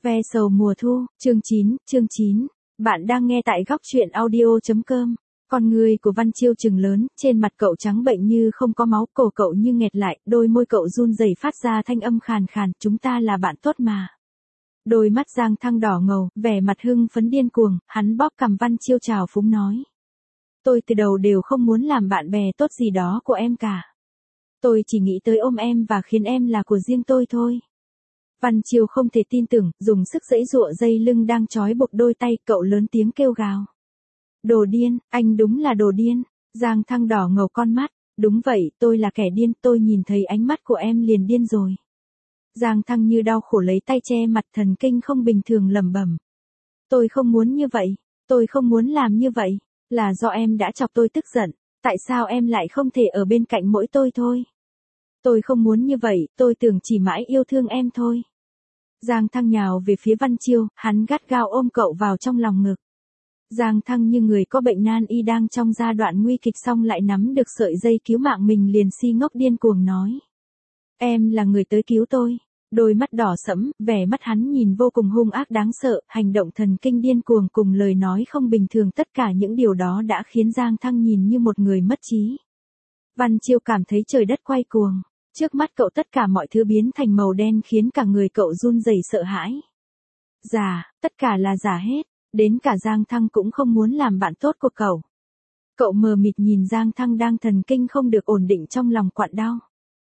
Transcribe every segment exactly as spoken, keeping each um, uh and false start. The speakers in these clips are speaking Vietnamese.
Ve sầu mùa thu, chương chín, chương chín. Bạn đang nghe tại góc truyện audio chấm com. Con người của Văn Chiêu trừng lớn, trên mặt cậu trắng bệnh như không có máu, cổ cậu như nghẹt lại, đôi môi cậu run rẩy phát ra thanh âm khàn khàn, chúng ta là bạn tốt mà. Đôi mắt Giang Thăng đỏ ngầu, vẻ mặt hưng phấn điên cuồng, hắn bóp cằm Văn Chiêu trào phúng nói. Tôi từ đầu đều không muốn làm bạn bè tốt gì đó của em cả. Tôi chỉ nghĩ tới ôm em và khiến em là của riêng tôi thôi. Văn Chiêu không thể tin tưởng, dùng sức giãy giụa dây lưng đang trói buộc đôi tay, cậu lớn tiếng kêu gào. Đồ điên, anh đúng là đồ điên. Giang Thăng đỏ ngầu con mắt, đúng vậy, tôi là kẻ điên, tôi nhìn thấy ánh mắt của em liền điên rồi. Giang Thăng như đau khổ lấy tay che mặt, thần kinh không bình thường lẩm bẩm. Tôi không muốn như vậy, tôi không muốn làm như vậy, là do em đã chọc tôi tức giận, tại sao em lại không thể ở bên cạnh mỗi tôi thôi? Tôi không muốn như vậy, tôi tưởng chỉ mãi yêu thương em thôi. Giang Thăng nhào về phía Văn Chiêu, hắn gắt gao ôm cậu vào trong lòng ngực. Giang Thăng như người có bệnh nan y đang trong giai đoạn nguy kịch xong lại nắm được sợi dây cứu mạng mình liền si ngốc điên cuồng nói. Em là người tới cứu tôi. Đôi mắt đỏ sẫm, vẻ mắt hắn nhìn vô cùng hung ác đáng sợ, hành động thần kinh điên cuồng cùng lời nói không bình thường, tất cả những điều đó đã khiến Giang Thăng nhìn như một người mất trí. Văn Chiêu cảm thấy trời đất quay cuồng. Trước mắt cậu tất cả mọi thứ biến thành màu đen khiến cả người cậu run rẩy sợ hãi. Giả, tất cả là giả hết, đến cả Giang Thăng cũng không muốn làm bạn tốt của cậu. Cậu mờ mịt nhìn Giang Thăng đang thần kinh không được ổn định trong lòng quặn đau.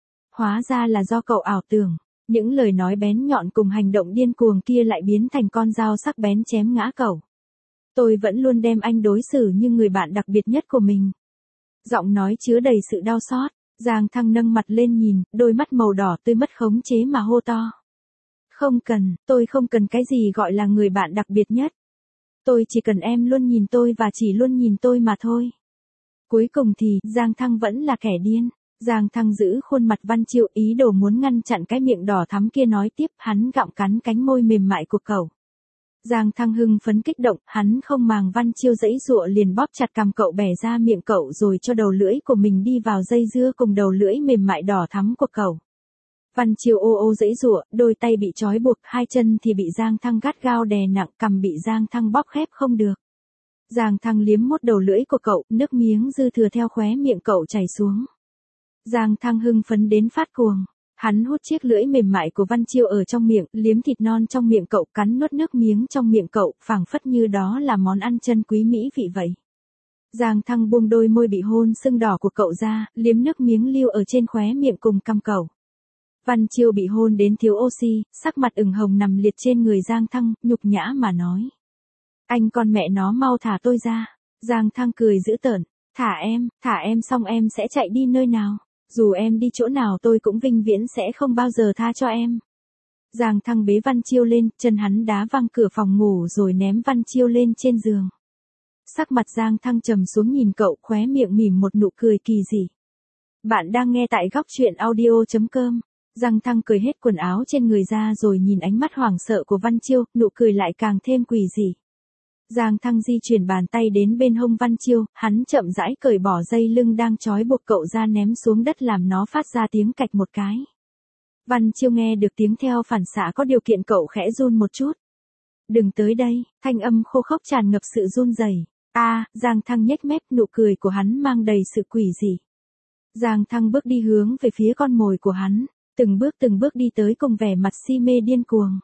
Hóa ra là do cậu ảo tưởng, những lời nói bén nhọn cùng hành động điên cuồng kia lại biến thành con dao sắc bén chém ngã cậu. Tôi vẫn luôn đem anh đối xử như người bạn đặc biệt nhất của mình. Giọng nói chứa đầy sự đau xót. Giang Thăng nâng mặt lên nhìn, đôi mắt màu đỏ tươi mất khống chế mà hô to. Không cần, tôi không cần cái gì gọi là người bạn đặc biệt nhất. Tôi chỉ cần em luôn nhìn tôi và chỉ luôn nhìn tôi mà thôi. Cuối cùng thì, Giang Thăng vẫn là kẻ điên. Giang Thăng giữ khuôn mặt Văn Chiêu, ý đồ muốn ngăn chặn cái miệng đỏ thắm kia nói tiếp, hắn gặm cắn cánh môi mềm mại của cậu. Giang Thăng hưng phấn kích động, hắn không màng Văn Chiêu giãy giụa liền bóp chặt cằm cậu bẻ ra miệng cậu rồi cho đầu lưỡi của mình đi vào dây dưa cùng đầu lưỡi mềm mại đỏ thắm của cậu. Văn Chiêu ô ô giãy giụa, đôi tay bị trói buộc, hai chân thì bị Giang Thăng gắt gao đè nặng, cằm bị Giang Thăng bóp khép không được. Giang Thăng liếm mốt đầu lưỡi của cậu, nước miếng dư thừa theo khóe miệng cậu chảy xuống. Giang Thăng hưng phấn đến phát cuồng. Hắn hút chiếc lưỡi mềm mại của Văn Chiêu ở trong miệng, liếm thịt non trong miệng cậu, cắn nuốt nước miếng trong miệng cậu, phảng phất như đó là món ăn chân quý mỹ vị vậy. Giang Thăng buông đôi môi bị hôn sưng đỏ của cậu ra, liếm nước miếng lưu ở trên khóe miệng cùng cằm cậu. Văn Chiêu bị hôn đến thiếu oxy, sắc mặt ửng hồng nằm liệt trên người Giang Thăng, nhục nhã mà nói. Anh con mẹ nó mau thả tôi ra. Giang Thăng cười dữ tợn. Thả em, thả em xong em sẽ chạy đi nơi nào? Dù em đi chỗ nào tôi cũng vinh viễn sẽ không bao giờ tha cho em. Giang Thăng bế Văn Chiêu lên, chân hắn đá văng cửa phòng ngủ rồi ném Văn Chiêu lên trên giường. Sắc mặt Giang Thăng trầm xuống nhìn cậu, khóe miệng mỉm một nụ cười kỳ dị. Bạn đang nghe tại góc truyện audio chấm com. Giang Thăng cởi hết quần áo trên người ra rồi nhìn ánh mắt hoảng sợ của Văn Chiêu, nụ cười lại càng thêm quỷ dị. Giang Thăng di chuyển bàn tay đến bên hông Văn Chiêu, hắn chậm rãi cởi bỏ dây lưng đang trói buộc cậu ra ném xuống đất làm nó phát ra tiếng cạch một cái. Văn Chiêu nghe được tiếng theo phản xạ có điều kiện cậu khẽ run một chút. Đừng tới đây, thanh âm khô khốc tràn ngập sự run rẩy. A, à, Giang Thăng nhếch mép, nụ cười của hắn mang đầy sự quỷ dị. Giang Thăng bước đi hướng về phía con mồi của hắn, từng bước từng bước đi tới cùng vẻ mặt si mê điên cuồng.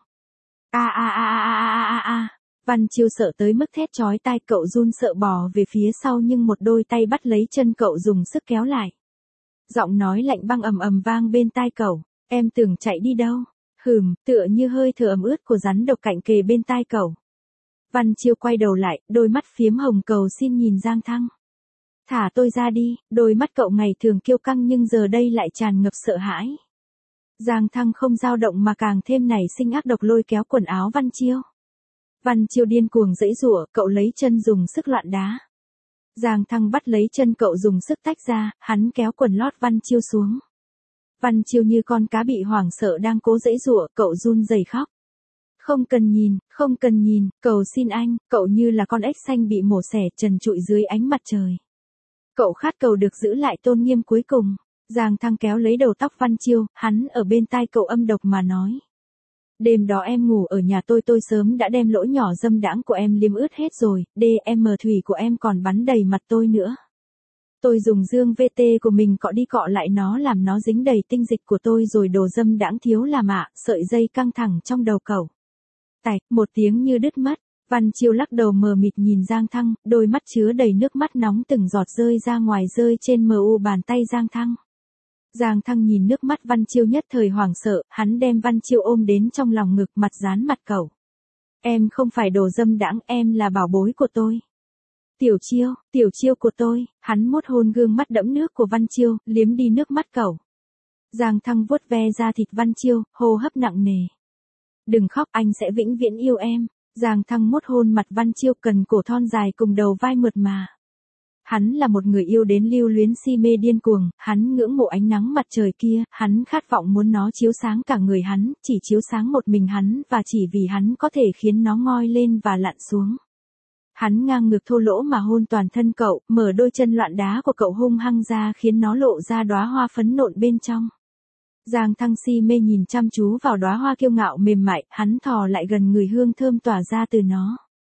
A a a a a a a. Văn Chiêu sợ tới mức thét chói tai, cậu run sợ bò về phía sau nhưng một đôi tay bắt lấy chân cậu dùng sức kéo lại. Giọng nói lạnh băng ầm ầm vang bên tai cậu, em tưởng chạy đi đâu? Hừm, tựa như hơi thở ẩm ướt của rắn độc cạnh kề bên tai cậu. Văn Chiêu quay đầu lại, đôi mắt phiếm hồng cầu xin nhìn Giang Thăng. Thả tôi ra đi, đôi mắt cậu ngày thường kiêu căng nhưng giờ đây lại tràn ngập sợ hãi. Giang Thăng không dao động mà càng thêm nảy sinh ác độc lôi kéo quần áo Văn Chiêu. Văn Chiêu điên cuồng giãy giụa, cậu lấy chân dùng sức loạn đá. Giang Thăng bắt lấy chân cậu dùng sức tách ra, hắn kéo quần lót Văn Chiêu xuống. Văn Chiêu như con cá bị hoảng sợ đang cố giãy giụa, cậu run rẩy khóc. Không cần nhìn, không cần nhìn, cầu xin anh, cậu như là con ếch xanh bị mổ xẻ trần trụi dưới ánh mặt trời. Cậu khát cầu được giữ lại tôn nghiêm cuối cùng. Giang Thăng kéo lấy đầu tóc Văn Chiêu, hắn ở bên tai cậu âm độc mà nói. Đêm đó em ngủ ở nhà tôi tôi sớm đã đem lỗ nhỏ dâm đãng của em liếm ướt hết rồi, đê em thủy của em còn bắn đầy mặt tôi nữa. Tôi dùng dương vê tê của mình cọ đi cọ lại nó làm nó dính đầy tinh dịch của tôi rồi đồ dâm đãng thiếu làm ạ, sợi dây căng thẳng trong đầu cậu. Tạch, một tiếng như đứt mất, Văn Chiêu lắc đầu mờ mịt nhìn Giang Thăng, đôi mắt chứa đầy nước mắt nóng từng giọt rơi ra ngoài rơi trên mờ u bàn tay Giang Thăng. Giang Thăng nhìn nước mắt Văn Chiêu nhất thời hoảng sợ, hắn đem Văn Chiêu ôm đến trong lòng ngực mặt dán mặt cậu. Em không phải đồ dâm đãng, em là bảo bối của tôi. Tiểu Chiêu, Tiểu Chiêu của tôi, hắn mút hôn gương mắt đẫm nước của Văn Chiêu, liếm đi nước mắt cậu. Giang Thăng vuốt ve da thịt Văn Chiêu, hô hấp nặng nề. Đừng khóc, anh sẽ vĩnh viễn yêu em. Giang Thăng mút hôn mặt Văn Chiêu cần cổ thon dài cùng đầu vai mượt mà. Hắn là một người yêu đến lưu luyến si mê điên cuồng, hắn ngưỡng mộ ánh nắng mặt trời kia, hắn khát vọng muốn nó chiếu sáng cả người hắn, chỉ chiếu sáng một mình hắn và chỉ vì hắn có thể khiến nó ngoi lên và lặn xuống. Hắn ngang ngược thô lỗ mà hôn toàn thân cậu, mở đôi chân loạn đá của cậu hung hăng ra khiến nó lộ ra đóa hoa phấn nộn bên trong. Giang Thăng si mê nhìn chăm chú vào đóa hoa kiêu ngạo mềm mại, hắn thò lại gần người hương thơm tỏa ra từ nó.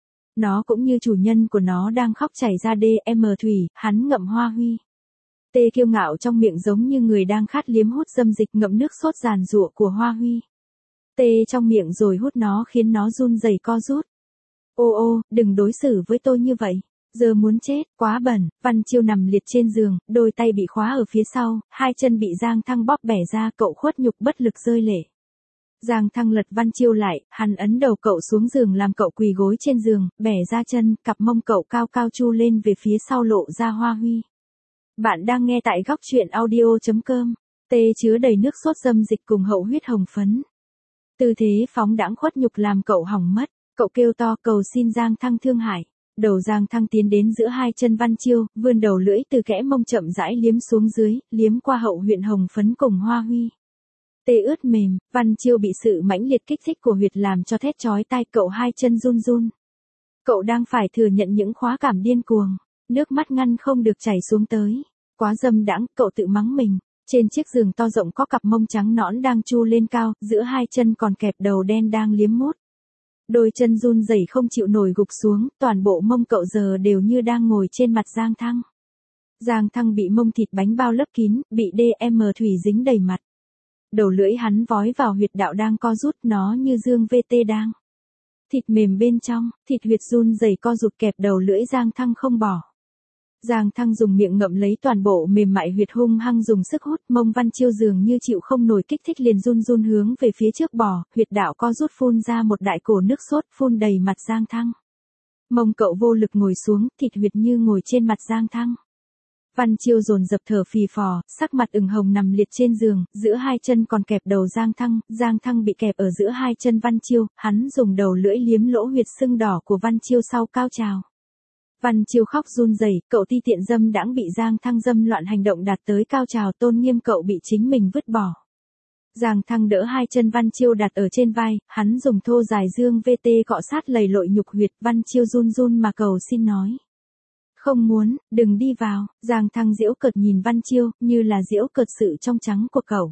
Nó cũng như chủ nhân của nó đang khóc chảy ra đê em thủy, hắn ngậm hoa huy. Tê kiêu ngạo trong miệng giống như người đang khát liếm hút dâm dịch ngậm nước sốt giàn giụa của hoa huy. Tê trong miệng rồi hút nó khiến nó run rẩy co rút. Ô ô, đừng đối xử với tôi như vậy. Giờ muốn chết, quá bẩn. Văn Chiêu nằm liệt trên giường, đôi tay bị khóa ở phía sau, hai chân bị Giang Thăng bóp bẻ ra, cậu khuất nhục bất lực rơi lệ. Giang Thăng lật Văn Chiêu lại, hắn ấn đầu cậu xuống giường làm cậu quỳ gối trên giường, bẻ ra chân, cặp mông cậu cao cao chu lên về phía sau lộ ra hoa huy. Bạn đang nghe tại góc truyện audio chấm com. Tê chứa đầy nước sốt dâm dịch cùng hậu huyết hồng phấn. Tư thế phóng đãng khuất nhục làm cậu hỏng mất, cậu kêu to cầu xin Giang Thăng thương hại. Đầu Giang Thăng tiến đến giữa hai chân Văn Chiêu, vươn đầu lưỡi từ kẽ mông chậm rãi liếm xuống dưới, liếm qua hậu huyệt hồng phấn cùng hoa huy. Tê ướt mềm, Văn Chiêu bị sự mãnh liệt kích thích của huyệt làm cho thét chói tai, cậu hai chân run run. Cậu đang phải thừa nhận những khóa cảm điên cuồng, nước mắt ngăn không được chảy xuống tới. Quá dâm đãng, cậu tự mắng mình. Trên chiếc giường to rộng có cặp mông trắng nõn đang chu lên cao, giữa hai chân còn kẹp đầu đen đang liếm mút. Đôi chân run rẩy không chịu nổi gục xuống, toàn bộ mông cậu giờ đều như đang ngồi trên mặt Giang Thăng. Giang Thăng bị mông thịt bánh bao lấp kín, bị đê em thủy dính đầy mặt. Đầu lưỡi hắn vói vào huyệt đạo đang co rút, nó như dương vê tê đang. Thịt mềm bên trong, thịt huyệt run rẩy co rụt kẹp đầu lưỡi Giang Thăng không bỏ. Giang Thăng dùng miệng ngậm lấy toàn bộ mềm mại huyệt hung hăng dùng sức hút, mông Văn Chiêu dường như chịu không nổi kích thích liền run run hướng về phía trước bò, huyệt đạo co rút phun ra một đại cổ nước sốt phun đầy mặt Giang Thăng. Mông cậu vô lực ngồi xuống, thịt huyệt như ngồi trên mặt Giang Thăng. Văn Chiêu dồn dập thở phì phò, sắc mặt ửng hồng nằm liệt trên giường, giữa hai chân còn kẹp đầu Giang Thăng, Giang Thăng bị kẹp ở giữa hai chân Văn Chiêu, hắn dùng đầu lưỡi liếm lỗ huyệt sưng đỏ của Văn Chiêu sau cao trào. Văn Chiêu khóc run rẩy, cậu ti tiện dâm đãng bị Giang Thăng dâm loạn hành động đạt tới cao trào, tôn nghiêm cậu bị chính mình vứt bỏ. Giang Thăng đỡ hai chân Văn Chiêu đặt ở trên vai, hắn dùng thô dài dương vê tê cọ sát lầy lội nhục huyệt, Văn Chiêu run run mà cầu xin nói. Không muốn, đừng đi vào. Giang Thăng giễu cợt nhìn Văn Chiêu, như là giễu cợt sự trong trắng của cậu.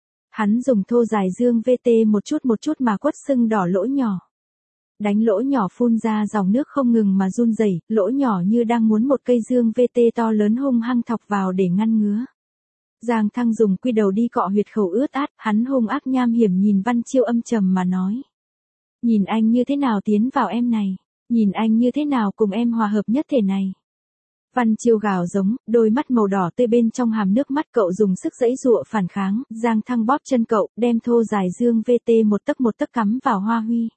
Hắn dùng thô dài dương vê tê một chút một chút mà quất sưng đỏ lỗ nhỏ. Đánh lỗ nhỏ phun ra dòng nước không ngừng mà run rẩy, lỗ nhỏ như đang muốn một cây dương vê tê to lớn hung hăng thọc vào để ngăn ngứa. Giang Thăng dùng quy đầu đi cọ huyệt khẩu ướt át, hắn hung ác nham hiểm nhìn Văn Chiêu âm trầm mà nói. Nhìn anh như thế nào tiến vào em này, nhìn anh như thế nào cùng em hòa hợp nhất thể này. Văn Chiêu gào giống, đôi mắt màu đỏ tươi bên trong hàm nước mắt cậu dùng sức giãy giụa phản kháng, Giang Thăng bóp chân cậu, đem thô dài dương vê tê một tấc một tấc cắm vào hoa huy.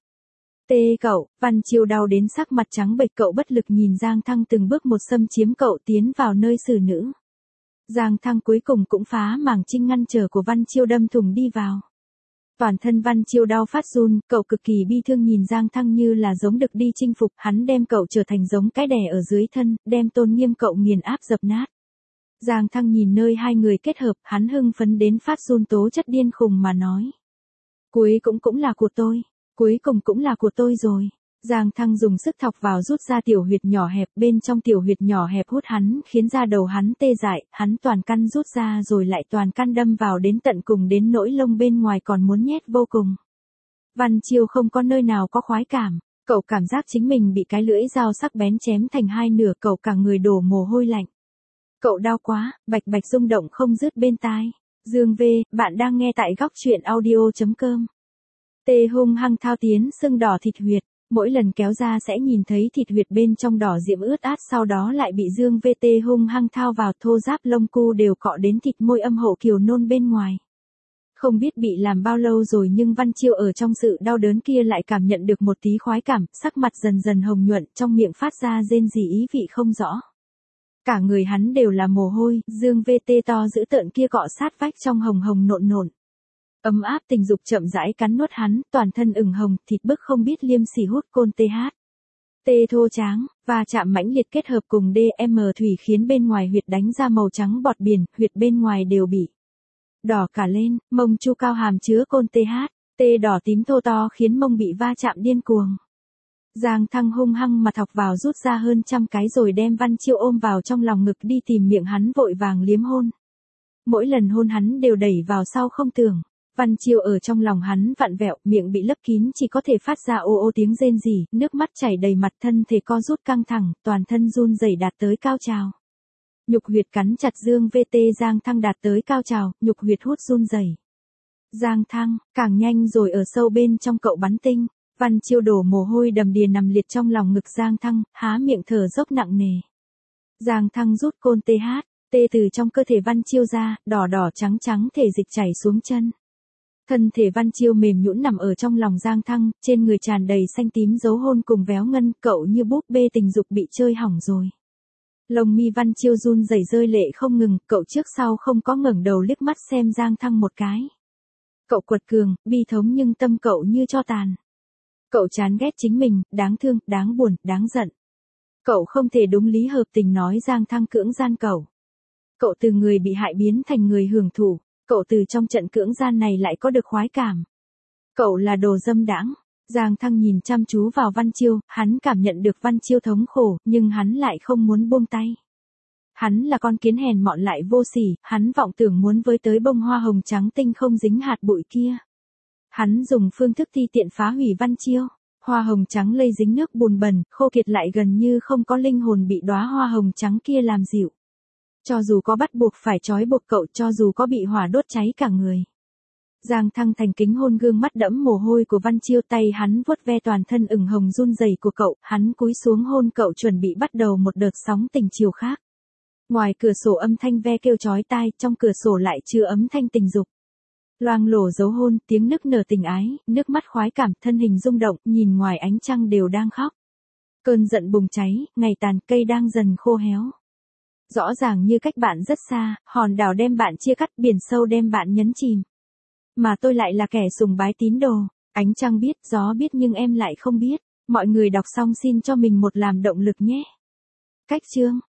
Tê cậu, Văn Chiêu đau đến sắc mặt trắng bệch, cậu bất lực nhìn Giang Thăng từng bước một xâm chiếm cậu tiến vào nơi xử nữ. Giang Thăng cuối cùng cũng phá màng trinh ngăn trở của Văn Chiêu đâm thủng đi vào. Toàn thân Văn Chiêu đau phát run, cậu cực kỳ bi thương nhìn Giang Thăng như là giống đực đi chinh phục, hắn đem cậu trở thành giống cái đè ở dưới thân, đem tôn nghiêm cậu nghiền áp dập nát. Giang Thăng nhìn nơi hai người kết hợp, hắn hưng phấn đến phát run tố chất điên khùng mà nói. Cuối cũng cũng là của tôi, cuối cùng cũng là của tôi rồi. Giang Thăng dùng sức thọc vào rút ra tiểu huyệt nhỏ hẹp, bên trong tiểu huyệt nhỏ hẹp hút hắn, khiến da đầu hắn tê dại, hắn toàn căn rút ra rồi lại toàn căn đâm vào đến tận cùng đến nỗi lông bên ngoài còn muốn nhét vô cùng. Văn Chiêu không có nơi nào có khoái cảm, cậu cảm giác chính mình bị cái lưỡi dao sắc bén chém thành hai nửa, cậu cả người đổ mồ hôi lạnh. Cậu đau quá, bạch bạch rung động không dứt bên tai. Dương V, bạn đang nghe tại góc truyện audio.com. Tê hung hăng thao tiến sưng đỏ thịt huyệt, mỗi lần kéo ra sẽ nhìn thấy thịt huyệt bên trong đỏ diễm ướt át, sau đó lại bị Dương V Tê hung hăng thao vào, thô ráp lông cu đều cọ đến thịt môi âm hộ kiều nôn bên ngoài. Không biết bị làm bao lâu rồi nhưng Văn Chiêu ở trong sự đau đớn kia lại cảm nhận được một tí khoái cảm, sắc mặt dần dần hồng nhuận, trong miệng phát ra rên rỉ ý vị không rõ. Cả người hắn đều là mồ hôi, Dương V T to dữ tợn kia cọ sát vách trong hồng hồng nộn nộn. Ấm áp tình dục chậm rãi cắn nuốt hắn, toàn thân ửng hồng, thịt bức không biết liêm sỉ hút côn th. Tê thô tráng, và chạm mãnh liệt kết hợp cùng đê em thủy khiến bên ngoài huyệt đánh ra màu trắng bọt biển, huyệt bên ngoài đều bị đỏ cả lên, mông chu cao hàm chứa côn th. Tê đỏ tím thô to khiến mông bị va chạm điên cuồng. Giang Thăng hung hăng mà thọc vào rút ra hơn trăm cái rồi đem Văn Chiêu ôm vào trong lòng ngực đi tìm miệng hắn vội vàng liếm hôn. Mỗi lần hôn hắn đều đẩy vào sau không tưởng. Văn Chiêu ở trong lòng hắn vặn vẹo, miệng bị lấp kín chỉ có thể phát ra ô ô tiếng rên rỉ, nước mắt chảy đầy mặt, thân thể co rút căng thẳng, toàn thân run rẩy đạt tới cao trào. Nhục huyệt cắn chặt Dương V T, Giang Thăng đạt tới cao trào, nhục huyệt hút run rẩy. Giang Thăng, càng nhanh rồi ở sâu bên trong cậu bắn tinh. Văn Chiêu đổ mồ hôi đầm đìa nằm liệt trong lòng ngực Giang Thăng, há miệng thở dốc nặng nề. Giang Thăng rút côn th, tê từ trong cơ thể Văn Chiêu ra, đỏ đỏ trắng trắng thể dịch chảy xuống chân. Thân thể Văn Chiêu mềm nhũn nằm ở trong lòng Giang Thăng, trên người tràn đầy xanh tím dấu hôn cùng véo ngân, cậu như búp bê tình dục bị chơi hỏng rồi. Lông mi Văn Chiêu run rẩy rơi lệ không ngừng, cậu trước sau không có ngẩng đầu liếc mắt xem Giang Thăng một cái. Cậu quật cường, bi thống nhưng tâm cậu như tro tàn. Cậu chán ghét chính mình, đáng thương, đáng buồn, đáng giận. Cậu không thể đúng lý hợp tình nói Giang Thăng cưỡng gian cậu. Cậu từ người bị hại biến thành người hưởng thụ, cậu từ trong trận cưỡng gian này lại có được khoái cảm. Cậu là đồ dâm đãng. Giang Thăng nhìn chăm chú vào Văn Chiêu, hắn cảm nhận được Văn Chiêu thống khổ, nhưng hắn lại không muốn buông tay. Hắn là con kiến hèn mọn lại vô sỉ, hắn vọng tưởng muốn với tới bông hoa hồng trắng tinh không dính hạt bụi kia. Hắn dùng phương thức thi tiện phá hủy Văn Chiêu. Hoa hồng trắng lây dính nước bùn bẩn, khô kiệt lại gần như không có linh hồn bị đóa hoa hồng trắng kia làm dịu. Cho dù có bắt buộc phải trói buộc cậu, cho dù có bị hỏa đốt cháy cả người. Giang Thăng thành kính hôn gương mắt đẫm mồ hôi của Văn Chiêu, tay hắn vuốt ve toàn thân ửng hồng run rẩy của cậu, hắn cúi xuống hôn cậu chuẩn bị bắt đầu một đợt sóng tình chiều khác. Ngoài cửa sổ âm thanh ve kêu chói tai, trong cửa sổ lại chứa âm thanh tình dục. Loang lổ dấu hôn, tiếng nức nở tình ái, nước mắt khoái cảm, thân hình rung động, nhìn ngoài ánh trăng đều đang khóc. Cơn giận bùng cháy, ngày tàn, cây đang dần khô héo. Rõ ràng như cách bạn rất xa, hòn đảo đem bạn chia cắt, biển sâu đem bạn nhấn chìm. Mà tôi lại là kẻ sùng bái tín đồ. Ánh trăng biết, gió biết nhưng em lại không biết. Mọi người đọc xong xin cho mình một làm động lực nhé. Cách chương